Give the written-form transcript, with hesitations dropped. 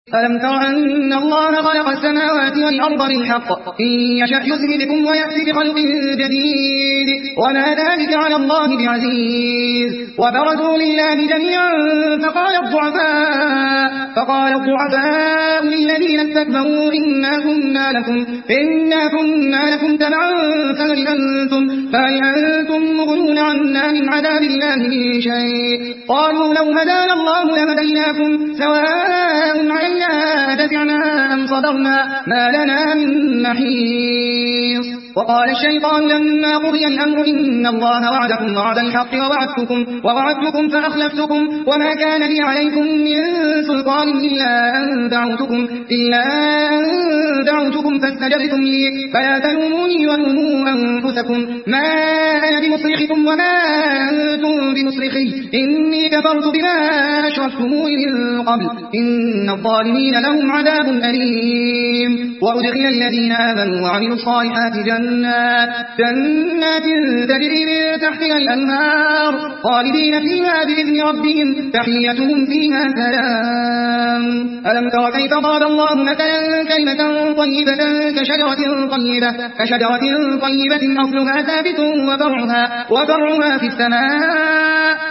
ألم تر أن الله خلق السماوات والأرض بالحق إن يشأ يذهبكم ويأتي بخلق جديد وما ذلك على الله بعزيز وبرزوا لله جميعا فقال الضعفاء للذين استكبروا إنا كنا لكم تبعا فهل أنتم مغنون عنا من عذاب الله من شيء قالوا لو هدانا الله لهديناكم سواء علينا أجزعنا أم صبرنا ما لنا من محيص وقال الشيطان لما قضي الأمر إن الله وعدكم وعد الحق ووعدتكم فأخلفتكم وما كان لي عليكم من سلطان إلا أن دعوتكم فاستجبتم لي فلا تلوموني ولوموا أنفسكم ما أنا بمصرخكم وما أنتم بمصرخي إني كفرت بما أشركتموني من قبل إن الظالمين لهم عذاب أليم وأدخل الذين آمنوا وعملوا الصالحات جنات تجري من تحتها الأنهار خالدين فيها بإذن ربهم تحيتهم فيها سلام ألم تر كيف ضرب الله مثلا كلمة طيبة كشجرة طيبة أصلها ثابت وفرعها في السماء